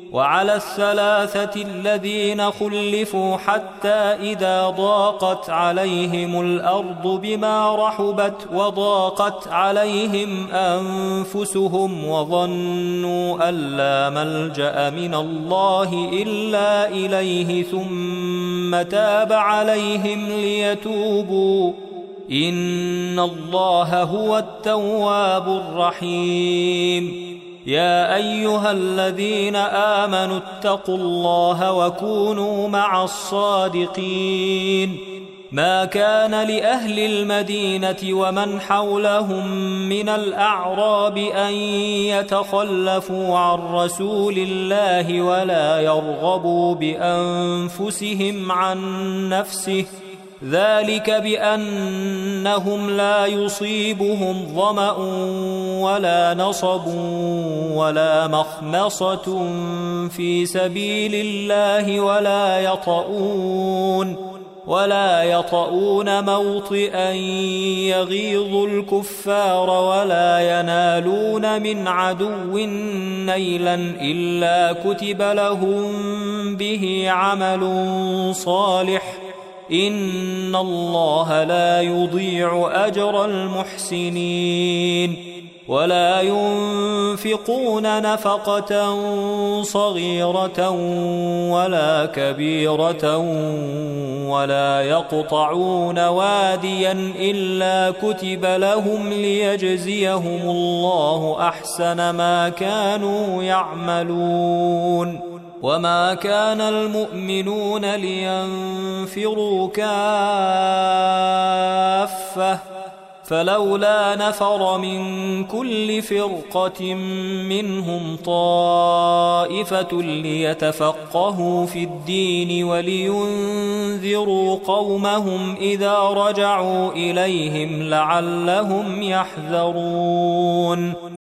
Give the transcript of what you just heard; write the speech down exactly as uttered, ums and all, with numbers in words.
وعلى الثلاثة الذين خلفوا حتى إذا ضاقت عليهم الأرض بما رحبت وضاقت عليهم أنفسهم وظنوا أن لا ملجأ من الله إلا إليه ثم تاب عليهم ليتوبوا إن الله هو التواب الرحيم. يا أيها الذين آمنوا اتقوا الله وكونوا مع الصادقين. ما كان لأهل المدينة ومن حولهم من الأعراب أن يتخلفوا عن رسول الله ولا يرغبوا بأنفسهم عن نفسه، ذلك بأنهم لا يصيبهم ظمأ ولا نصب ولا مخمصة في سبيل الله ولا يطؤون ولا يطؤون موطئا يغيظ الكفار ولا ينالون من عدو نيلا إلا كتب لهم به عمل صالح إن الله لا يضيع أجر المحسنين. ولا ينفقون نفقة صغيرة ولا كبيرة ولا يقطعون واديا إلا كتب لهم ليجزيهم الله أحسن ما كانوا يعملون. وما كان المؤمنون لينفروا كافة فلولا نفر من كل فرقة منهم طائفة ليتفقهوا في الدين ولينذروا قومهم إذا رجعوا إليهم لعلهم يحذرون.